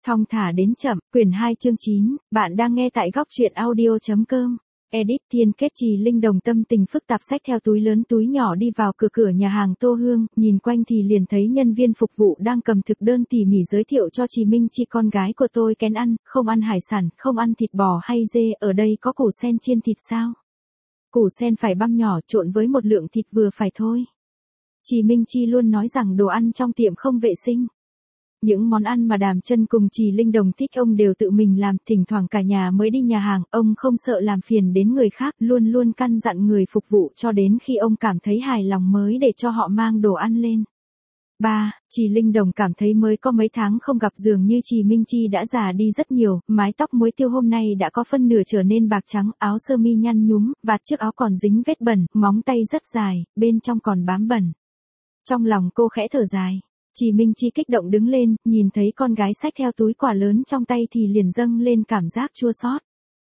Thong thả đến chậm, quyển 2 chương 9, bạn đang nghe tại góc truyện audio.com. Edit Thiên Kết. Trì Linh Đồng tâm tình phức tạp xách theo túi lớn túi nhỏ đi vào cửa nhà hàng Tô Hương, nhìn quanh thì liền thấy nhân viên phục vụ đang cầm thực đơn tỉ mỉ giới thiệu cho Trì Minh Chi con gái của tôi kén ăn, không ăn hải sản, không ăn thịt bò hay dê, ở đây có củ sen chiên thịt sao? Củ sen phải băm nhỏ trộn với một lượng thịt vừa phải thôi. Trì Minh Chi luôn nói rằng đồ ăn trong tiệm không vệ sinh. Những món ăn mà Đàm Chân cùng Trì Linh Đồng thích ông đều tự mình làm, thỉnh thoảng cả nhà mới đi nhà hàng, ông không sợ làm phiền đến người khác, luôn luôn căn dặn người phục vụ cho đến khi ông cảm thấy hài lòng mới để cho họ mang đồ ăn lên. 3. Trì Linh Đồng cảm thấy mới có mấy tháng không gặp dường như Trì Minh Chi đã già đi rất nhiều, mái tóc muối tiêu hôm nay đã có phân nửa trở nên bạc trắng, áo sơ mi nhăn nhúm, vạt chiếc áo còn dính vết bẩn, móng tay rất dài, bên trong còn bám bẩn. Trong lòng cô khẽ thở dài. Trì Minh Chi kích động đứng lên, nhìn thấy con gái xách theo túi quà lớn trong tay thì liền dâng lên cảm giác chua xót.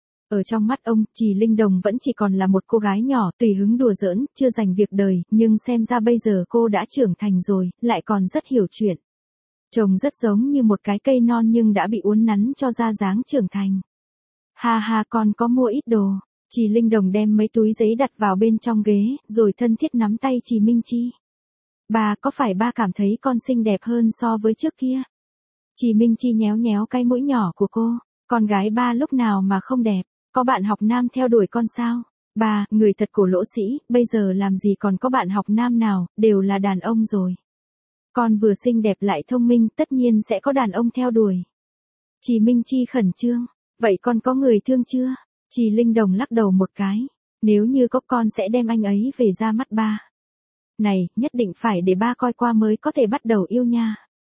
Ở trong mắt ông, Trì Linh Đồng vẫn chỉ còn là một cô gái nhỏ, tùy hứng đùa giỡn, chưa dành việc đời, nhưng xem ra bây giờ cô đã trưởng thành rồi, lại còn rất hiểu chuyện. Trông rất giống như một cái cây non nhưng đã bị uốn nắn cho ra dáng trưởng thành. Ha ha, con có mua ít đồ. Trì Linh Đồng đem mấy túi giấy đặt vào bên trong ghế, rồi thân thiết nắm tay Trì Minh Chi. Ba, có phải ba cảm thấy con xinh đẹp hơn so với trước kia? Trì Minh Chi nhéo nhéo cái mũi nhỏ của cô. Con gái ba lúc nào mà không đẹp, có bạn học nam theo đuổi con sao? Ba, người thật cổ lỗ sĩ, bây giờ làm gì còn có bạn học nam nào, đều là đàn ông rồi. Con vừa xinh đẹp lại thông minh, tất nhiên sẽ có đàn ông theo đuổi. Trì Minh Chi khẩn trương, vậy con có người thương chưa? Trì Linh Đồng lắc đầu một cái, nếu như có con sẽ đem anh ấy về ra mắt ba. Này, nhất định phải để ba coi qua mới có thể bắt đầu yêu nha.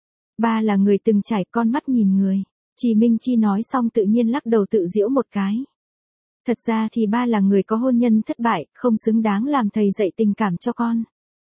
Ba là người từng trải, con mắt nhìn người. Trì Minh Chi nói xong tự nhiên lắc đầu tự giễu một cái. Thật ra thì ba là người có hôn nhân thất bại, không xứng đáng làm thầy dạy tình cảm cho con.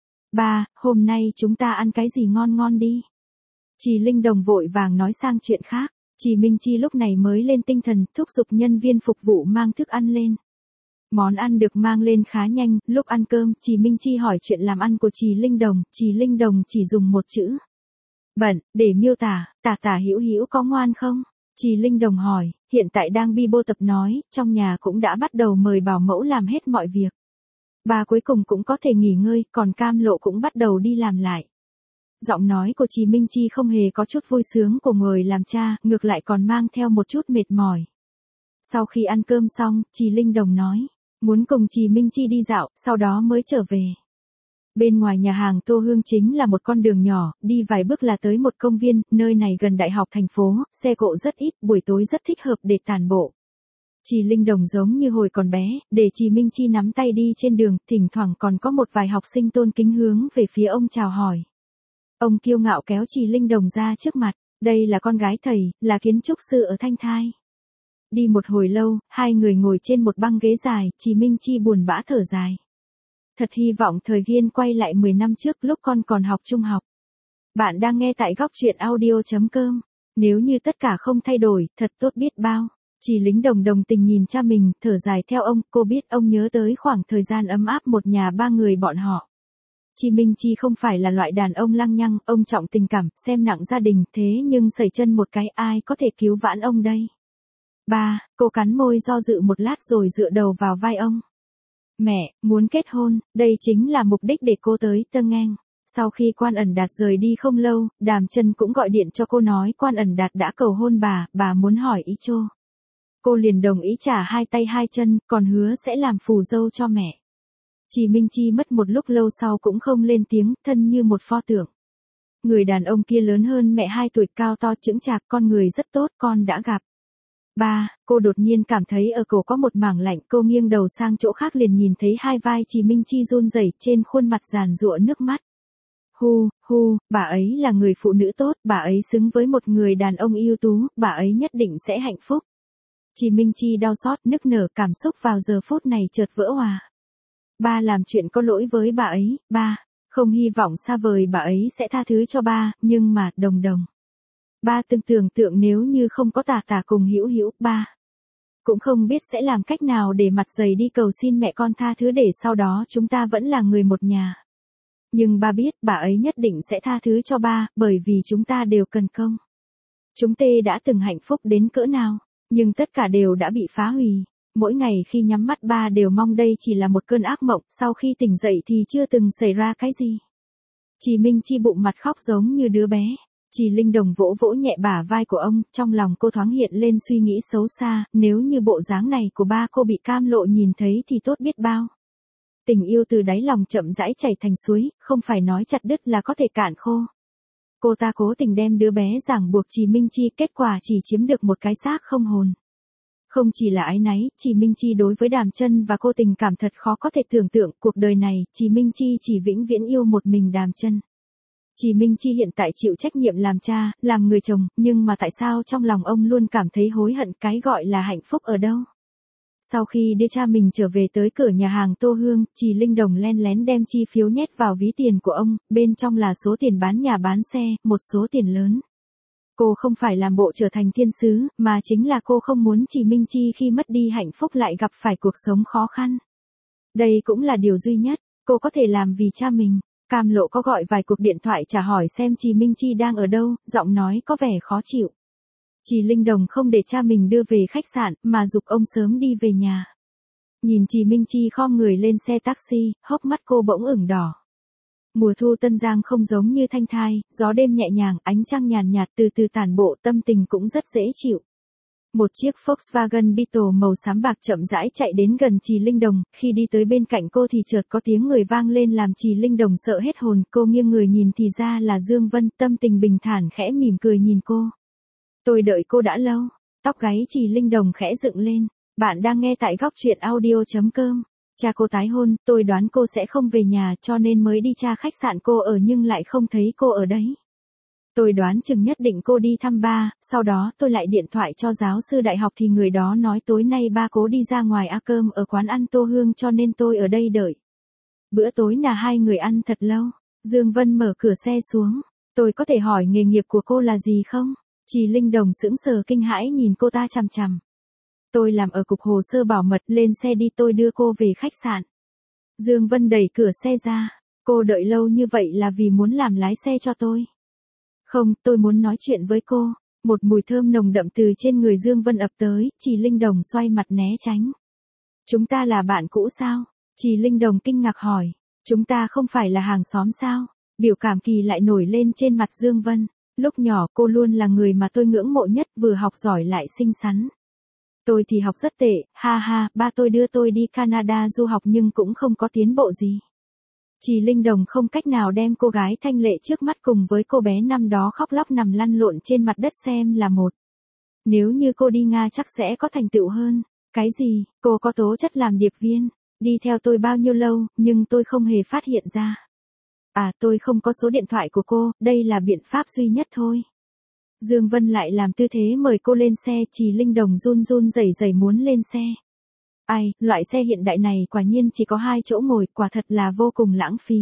Ba, hôm nay chúng ta ăn cái gì ngon ngon đi. Trì Linh Đồng vội vàng nói sang chuyện khác. Trì Minh Chi lúc này mới lên tinh thần, thúc giục nhân viên phục vụ mang thức ăn lên. Món ăn được mang lên khá nhanh, lúc ăn cơm, Trì Minh Chi hỏi chuyện làm ăn của Trì Linh Đồng chỉ dùng một chữ. Bận, để miêu tả, tả hữu hữu có ngoan không? Trì Linh Đồng hỏi, hiện tại đang bi bô tập nói, trong nhà cũng đã bắt đầu mời bảo mẫu làm hết mọi việc. Bà cuối cùng cũng có thể nghỉ ngơi, còn Cam Lộ cũng bắt đầu đi làm lại. Giọng nói của Trì Minh Chi không hề có chút vui sướng của người làm cha, ngược lại còn mang theo một chút mệt mỏi. Sau khi ăn cơm xong, Trì Linh Đồng nói. Muốn cùng Trì Minh Chi đi dạo, sau đó mới trở về. Bên ngoài nhà hàng Tô Hương chính là một con đường nhỏ, đi vài bước là tới một công viên, nơi này gần đại học thành phố, xe cộ rất ít, buổi tối rất thích hợp để tản bộ. Trì Linh Đồng giống như hồi còn bé, để Trì Minh Chi nắm tay đi trên đường, thỉnh thoảng còn có một vài học sinh tôn kính hướng về phía ông chào hỏi. Ông kiêu ngạo kéo Trì Linh Đồng ra trước mặt, đây là con gái thầy, là kiến trúc sư ở Thanh Thai. Đi một hồi lâu, hai người ngồi trên một băng ghế dài, Trì Minh Chi buồn bã thở dài. Thật hy vọng thời gian quay lại 10 năm trước lúc con còn học trung học. Bạn đang nghe tại góc truyện audio.com. Nếu như tất cả không thay đổi, thật tốt biết bao. Trì Linh Đồng đồng tình nhìn cha mình, thở dài theo ông, cô biết ông nhớ tới khoảng thời gian ấm áp một nhà ba người bọn họ. Trì Minh Chi không phải là loại đàn ông lăng nhăng, ông trọng tình cảm, xem nặng gia đình, thế nhưng sẩy chân một cái ai có thể cứu vãn ông đây. Ba, cô cắn môi do dự một lát rồi dựa đầu vào vai ông. Mẹ, muốn kết hôn, đây chính là mục đích để cô tới Tân Ngang. Sau khi Quan Ẩn Đạt rời đi không lâu, Đàm Chân cũng gọi điện cho cô nói Quan Ẩn Đạt đã cầu hôn bà muốn hỏi ý chô. Cô liền đồng ý trả hai tay hai chân, còn hứa sẽ làm phù dâu cho mẹ. Trì Minh Chi mất một lúc lâu sau cũng không lên tiếng, thân như một pho tượng. Người đàn ông kia lớn hơn mẹ 2 tuổi, cao to chững chạc, con người rất tốt, con đã gặp. Ba, cô đột nhiên cảm thấy ở cổ có một mảng lạnh, cô nghiêng đầu sang chỗ khác liền nhìn thấy hai vai Trì Minh Chi run rẩy, trên khuôn mặt giàn giụa nước mắt. Bà ấy là người phụ nữ tốt, bà ấy xứng với một người đàn ông ưu tú, bà ấy nhất định sẽ hạnh phúc. Trì Minh Chi đau xót, nức nở, cảm xúc vào giờ phút này chợt vỡ hòa. Ba làm chuyện có lỗi với bà ấy, ba, không hy vọng xa vời bà ấy sẽ tha thứ cho ba, nhưng mà, Đồng. Ba từng tưởng tượng nếu như không có tả cùng hữu hữu, ba cũng không biết sẽ làm cách nào để mặt dày đi cầu xin mẹ con tha thứ để sau đó chúng ta vẫn là người một nhà. Nhưng ba biết bà ấy nhất định sẽ tha thứ cho ba, bởi vì chúng ta đều cần công. Chúng tê đã từng hạnh phúc đến cỡ nào, nhưng tất cả đều đã bị phá hủy. Mỗi ngày khi nhắm mắt ba đều mong đây chỉ là một cơn ác mộng, sau khi tỉnh dậy thì chưa từng xảy ra cái gì. Chị Minh Chi bụng mặt khóc giống như đứa bé. Chị Linh Đồng vỗ vỗ nhẹ bả vai của ông, trong lòng cô thoáng hiện lên suy nghĩ xấu xa, nếu như bộ dáng này của ba cô bị Cam Lộ nhìn thấy thì tốt biết bao. Tình yêu từ đáy lòng chậm rãi chảy thành suối, không phải nói chặt đứt là có thể cạn khô. Cô ta cố tình đem đứa bé ràng buộc chị Minh Chi, kết quả chỉ chiếm được một cái xác không hồn. Không chỉ là áy náy, chị Minh Chi đối với Đàm Chân và cô tình cảm thật khó có thể tưởng tượng, cuộc đời này, chị Minh Chi chỉ vĩnh viễn yêu một mình Đàm Chân. Chị Minh Chi hiện tại chịu trách nhiệm làm cha, làm người chồng, nhưng mà tại sao trong lòng ông luôn cảm thấy hối hận, cái gọi là hạnh phúc ở đâu? Sau khi đưa cha mình trở về tới cửa nhà hàng Tô Hương, chị Linh Đồng len lén đem chi phiếu nhét vào ví tiền của ông, bên trong là số tiền bán nhà bán xe, một số tiền lớn. Cô không phải làm bộ trở thành thiên sứ, mà chính là cô không muốn chị Minh Chi khi mất đi hạnh phúc lại gặp phải cuộc sống khó khăn. Đây cũng là điều duy nhất cô có thể làm vì cha mình. Cam Lộ có gọi vài cuộc điện thoại trả hỏi xem chị Minh Chi đang ở đâu, giọng nói có vẻ khó chịu. Chị Linh Đồng không để cha mình đưa về khách sạn, mà giục ông sớm đi về nhà. Nhìn chị Minh Chi khom người lên xe taxi, hốc mắt cô bỗng ửng đỏ. Mùa thu Tân Giang không giống như Thanh Thai, gió đêm nhẹ nhàng, ánh trăng nhàn nhạt từ từ tản bộ, tâm tình cũng rất dễ chịu. Một chiếc Volkswagen Beetle màu xám bạc chậm rãi chạy đến gần chị Linh Đồng, khi đi tới bên cạnh cô thì chợt có tiếng người vang lên làm chị Linh Đồng sợ hết hồn, cô nghiêng người nhìn thì ra là Dương Vân, tâm tình bình thản khẽ mỉm cười nhìn cô. Tôi đợi cô đã lâu, tóc gáy chị Linh Đồng khẽ dựng lên, bạn đang nghe tại góc truyện audio.com. Cha cô tái hôn, tôi đoán cô sẽ không về nhà cho nên mới đi tra khách sạn cô ở nhưng lại không thấy cô ở đấy. Tôi đoán chừng nhất định cô đi thăm ba, sau đó tôi lại điện thoại cho giáo sư đại học thì người đó nói tối nay ba cố đi ra ngoài ăn cơm ở quán ăn Tô Hương cho nên tôi ở đây đợi. Bữa tối là hai người ăn thật lâu. Dương Vân mở cửa xe xuống. Tôi có thể hỏi nghề nghiệp của cô là gì không? Chị Linh Đồng sững sờ kinh hãi nhìn cô ta chằm chằm. Tôi làm ở cục hồ sơ bảo mật, lên xe đi tôi đưa cô về khách sạn. Dương Vân đẩy cửa xe ra. Cô đợi lâu như vậy là vì muốn làm lái xe cho tôi. Không, tôi muốn nói chuyện với cô. Một mùi thơm nồng đậm từ trên người Dương Vân ập tới, chị Linh Đồng xoay mặt né tránh. Chúng ta là bạn cũ sao? Chị Linh Đồng kinh ngạc hỏi. Chúng ta không phải là hàng xóm sao? Biểu cảm kỳ lại nổi lên trên mặt Dương Vân. Lúc nhỏ cô luôn là người mà tôi ngưỡng mộ nhất, vừa học giỏi lại xinh xắn. Tôi thì học rất tệ, ha ha, ba tôi đưa tôi đi Canada du học nhưng cũng không có tiến bộ gì. Chị Linh Đồng không cách nào đem cô gái thanh lệ trước mắt cùng với cô bé năm đó khóc lóc nằm lăn lộn trên mặt đất xem là một. Nếu như cô đi Nga chắc sẽ có thành tựu hơn. Cái gì, cô có tố chất làm điệp viên, đi theo tôi bao nhiêu lâu, nhưng tôi không hề phát hiện ra. À, tôi không có số điện thoại của cô, đây là biện pháp duy nhất thôi. Dương Vân lại làm tư thế mời cô lên xe, chị Linh Đồng run run rẩy rẩy muốn lên xe. Ai, loại xe hiện đại này quả nhiên chỉ có 2 chỗ ngồi, quả thật là vô cùng lãng phí.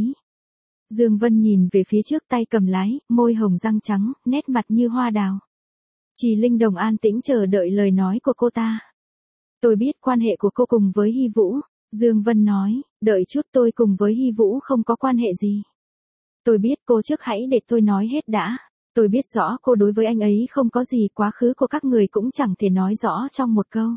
Dương Vân nhìn về phía trước, tay cầm lái, môi hồng răng trắng, nét mặt như hoa đào. Chị Linh Đồng an tĩnh chờ đợi lời nói của cô ta. Tôi biết quan hệ của cô cùng với Hy Vũ. Dương Vân nói, đợi chút, tôi cùng với Hy Vũ không có quan hệ gì. Tôi biết, cô trước hãy để tôi nói hết đã. Tôi biết rõ cô đối với anh ấy không có gì, quá khứ của các người cũng chẳng thể nói rõ trong một câu.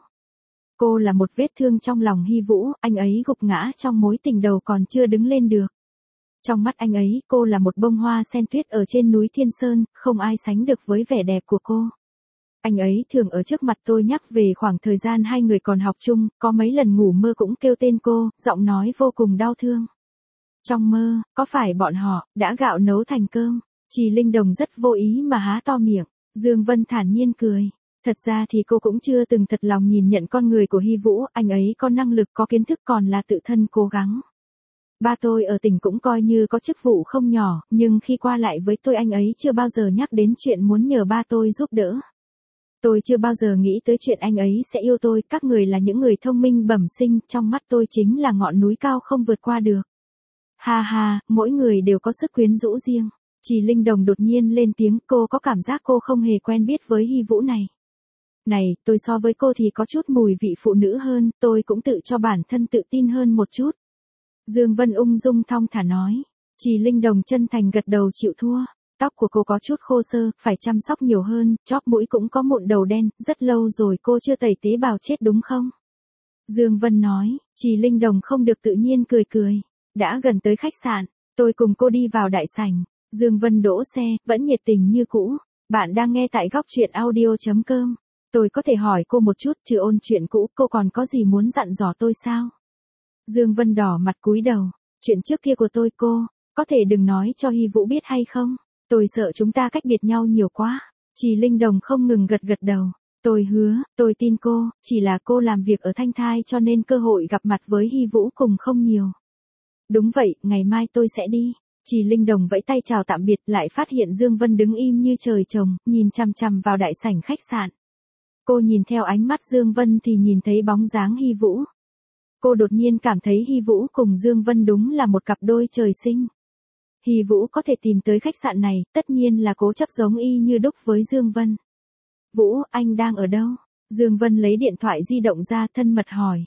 Cô là một vết thương trong lòng Hy Vũ, anh ấy gục ngã trong mối tình đầu còn chưa đứng lên được. Trong mắt anh ấy, cô là một bông hoa sen tuyết ở trên núi Thiên Sơn, không ai sánh được với vẻ đẹp của cô. Anh ấy thường ở trước mặt tôi nhắc về khoảng thời gian hai người còn học chung, có mấy lần ngủ mơ cũng kêu tên cô, giọng nói vô cùng đau thương. Trong mơ, có phải bọn họ đã gạo nấu thành cơm? Chị Linh Đồng rất vô ý mà há to miệng. Dương Vân thản nhiên cười. Thật ra thì cô cũng chưa từng thật lòng nhìn nhận con người của Hy Vũ, anh ấy có năng lực, có kiến thức, còn là tự thân cố gắng. Ba tôi ở tỉnh cũng coi như có chức vụ không nhỏ, nhưng khi qua lại với tôi anh ấy chưa bao giờ nhắc đến chuyện muốn nhờ ba tôi giúp đỡ. Tôi chưa bao giờ nghĩ tới chuyện anh ấy sẽ yêu tôi, các người là những người thông minh bẩm sinh, trong mắt tôi chính là ngọn núi cao không vượt qua được. Ha ha, mỗi người đều có sức quyến rũ riêng. Chị Linh Đồng đột nhiên lên tiếng, cô có cảm giác cô không hề quen biết với Hy Vũ này. Này, tôi so với cô thì có chút mùi vị phụ nữ hơn, tôi cũng tự cho bản thân tự tin hơn một chút. Dương Vân ung dung thong thả nói. Chị Linh Đồng chân thành gật đầu chịu thua. Tóc của cô có chút khô xơ, phải chăm sóc nhiều hơn, chóp mũi cũng có mụn đầu đen, rất lâu rồi cô chưa tẩy tế bào chết đúng không? Dương Vân nói, Trì Linh Đồng không được tự nhiên cười cười. Đã gần tới khách sạn, tôi cùng cô đi vào đại sảnh. Dương Vân đỗ xe, vẫn nhiệt tình như cũ. Bạn đang nghe tại góc truyện audio.com. Tôi có thể hỏi cô một chút, trừ ôn chuyện cũ, cô còn có gì muốn dặn dò tôi sao? Dương Vân đỏ mặt cúi đầu. Chuyện trước kia của tôi cô, có thể đừng nói cho Hy Vũ biết hay không? Tôi sợ chúng ta cách biệt nhau nhiều quá. Trì Linh Đồng không ngừng gật gật đầu. Tôi hứa, tôi tin cô, chỉ là cô làm việc ở Thanh Thai cho nên cơ hội gặp mặt với Hy Vũ cùng không nhiều. Đúng vậy, ngày mai tôi sẽ đi. Trì Linh Đồng vẫy tay chào tạm biệt, lại phát hiện Dương Vân đứng im như trời trồng, nhìn chằm chằm vào đại sảnh khách sạn. Cô nhìn theo ánh mắt Dương Vân thì nhìn thấy bóng dáng Hy Vũ. Cô đột nhiên cảm thấy Hy Vũ cùng Dương Vân đúng là một cặp đôi trời sinh. Hy Vũ có thể tìm tới khách sạn này, tất nhiên là cố chấp giống y như đúc với Dương Vân. Vũ, anh đang ở đâu? Dương Vân lấy điện thoại di động ra thân mật hỏi.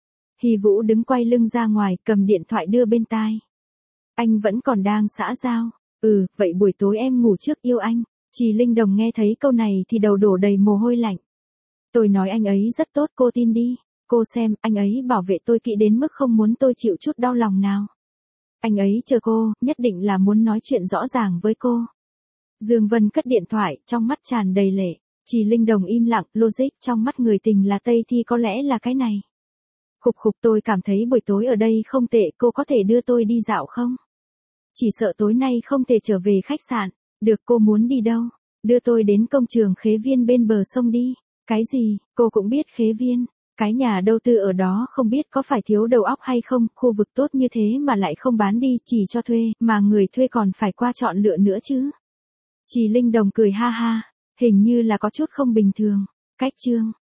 Hy Vũ đứng quay lưng ra ngoài, cầm điện thoại đưa bên tai. Anh vẫn còn đang xã giao. Vậy buổi tối em ngủ trước yêu anh. Trì Linh Đồng nghe thấy câu này thì đầu đổ đầy mồ hôi lạnh. Tôi nói anh ấy rất tốt, cô tin đi. Cô xem, anh ấy bảo vệ tôi kỹ đến mức không muốn tôi chịu chút đau lòng nào. Anh ấy chờ cô, nhất định là muốn nói chuyện rõ ràng với cô. Dương Vân cất điện thoại, trong mắt tràn đầy lệ. Trì Linh Đồng im lặng, logic, trong mắt người tình là Tây thì có lẽ là cái này. Khục, tôi cảm thấy buổi tối ở đây không tệ, cô có thể đưa tôi đi dạo không? Chỉ sợ tối nay không thể trở về khách sạn. Được, cô muốn đi đâu? Đưa tôi đến công trường Khế Viên bên bờ sông đi. Cái gì, cô cũng biết Khế Viên? Cái nhà đầu tư ở đó không biết có phải thiếu đầu óc hay không, khu vực tốt như thế mà lại không bán đi, chỉ cho thuê, mà người thuê còn phải qua chọn lựa nữa chứ. Trì Linh Đồng cười ha ha, hình như là có chút không bình thường. Cách chương